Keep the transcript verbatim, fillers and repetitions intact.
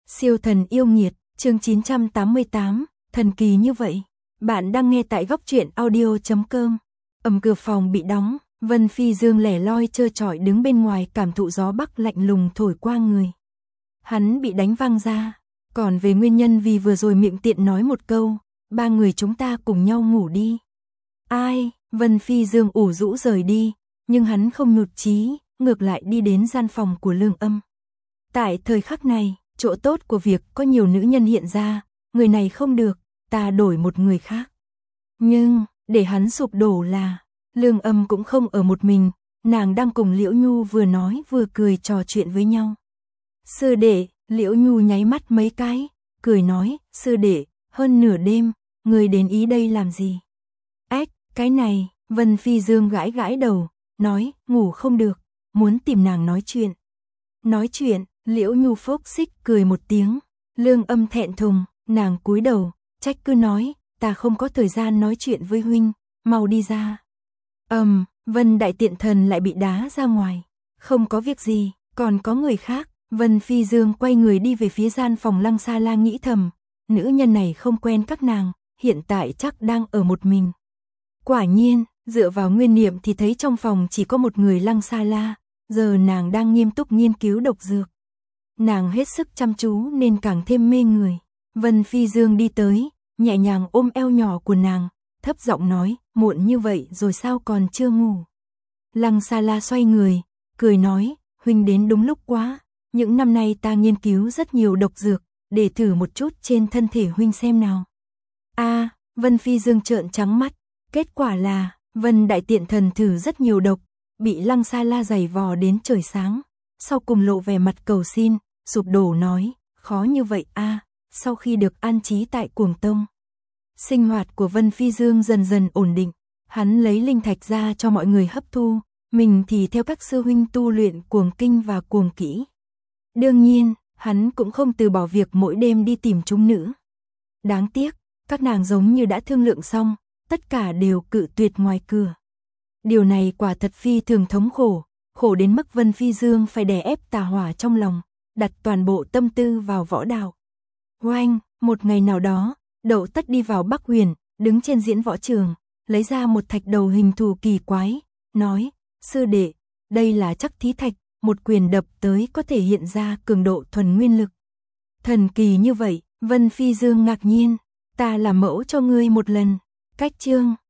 Siêu thần yêu nghiệt, chương chín trăm tám mươi tám, thần kỳ như vậy. Bạn đang nghe tại góc truyện audio chấm com. Ầm cửa phòng bị đóng, Vân Phi Dương lẻ loi trơ trọi đứng bên ngoài cảm thụ gió bắc lạnh lùng thổi qua người. Hắn bị đánh văng ra, còn về nguyên nhân vì vừa rồi miệng tiện nói một câu, ba người chúng ta cùng nhau ngủ đi. Ai, Vân Phi Dương ủ rũ rời đi, nhưng hắn không nhụt chí, ngược lại đi đến gian phòng của Lương Âm. Tại thời khắc này, chỗ tốt của việc có nhiều nữ nhân hiện ra, người này không được, ta đổi một người khác. Nhưng, để hắn sụp đổ là, Lương Âm cũng không ở một mình, nàng đang cùng Liễu Nhu vừa nói vừa cười trò chuyện với nhau. Sư đệ, Liễu Nhu nháy mắt mấy cái, cười nói, sư đệ, hơn nửa đêm, người đến ý đây làm gì? Ếch, cái này, Vân Phi Dương gãi gãi đầu, nói, ngủ không được, muốn tìm nàng nói chuyện. Nói chuyện, Liễu Nhu phốc xích cười một tiếng, Lương Âm thẹn thùng, nàng cúi đầu, trách cứ nói, ta không có thời gian nói chuyện với huynh, mau đi ra. Ầm, um, Vân Đại Tiện Thần lại bị đá ra ngoài, không có việc gì, còn có người khác. Vân Phi Dương quay người đi về phía gian phòng Lăng Sa La nghĩ thầm, nữ nhân này không quen các nàng, hiện tại chắc đang ở một mình. Quả nhiên, dựa vào nguyên niệm thì thấy trong phòng chỉ có một người Lăng Sa La, giờ nàng đang nghiêm túc nghiên cứu độc dược. Nàng hết sức chăm chú nên càng thêm mê người. Vân Phi Dương đi tới, nhẹ nhàng ôm eo nhỏ của nàng, thấp giọng nói, muộn như vậy rồi sao còn chưa ngủ. Lăng Sa La xoay người, cười nói, huynh đến đúng lúc quá, những năm nay ta nghiên cứu rất nhiều độc dược, để thử một chút trên thân thể huynh xem nào. A, à, Vân Phi Dương trợn trắng mắt, kết quả là, Vân Đại Tiện Thần thử rất nhiều độc, bị Lăng Sa La giày vò đến trời sáng, sau cùng lộ vẻ mặt cầu xin, sụp đổ nói, khó như vậy a, à, sau khi được an trí tại Cuồng Tông. Sinh hoạt của Vân Phi Dương dần dần ổn định, hắn lấy linh thạch ra cho mọi người hấp thu, mình thì theo các sư huynh tu luyện cuồng kinh và cuồng kỹ. Đương nhiên, hắn cũng không từ bỏ việc mỗi đêm đi tìm chúng nữ. Đáng tiếc, các nàng giống như đã thương lượng xong, tất cả đều cự tuyệt ngoài cửa. Điều này quả thật phi thường thống khổ, khổ đến mức Vân Phi Dương phải đè ép tà hỏa trong lòng, đặt toàn bộ tâm tư vào võ đạo. Oanh, một ngày nào đó, Đậu Tất đi vào Bắc Huyền, đứng trên diễn võ trường, lấy ra một thạch đầu hình thù kỳ quái, nói, sư đệ, đây là Trắc Thí Thạch, một quyền đập tới có thể hiện ra cường độ thuần nguyên lực. Thần kỳ như vậy, Vân Phi Dương ngạc nhiên, ta làm mẫu cho ngươi một lần. Cách chương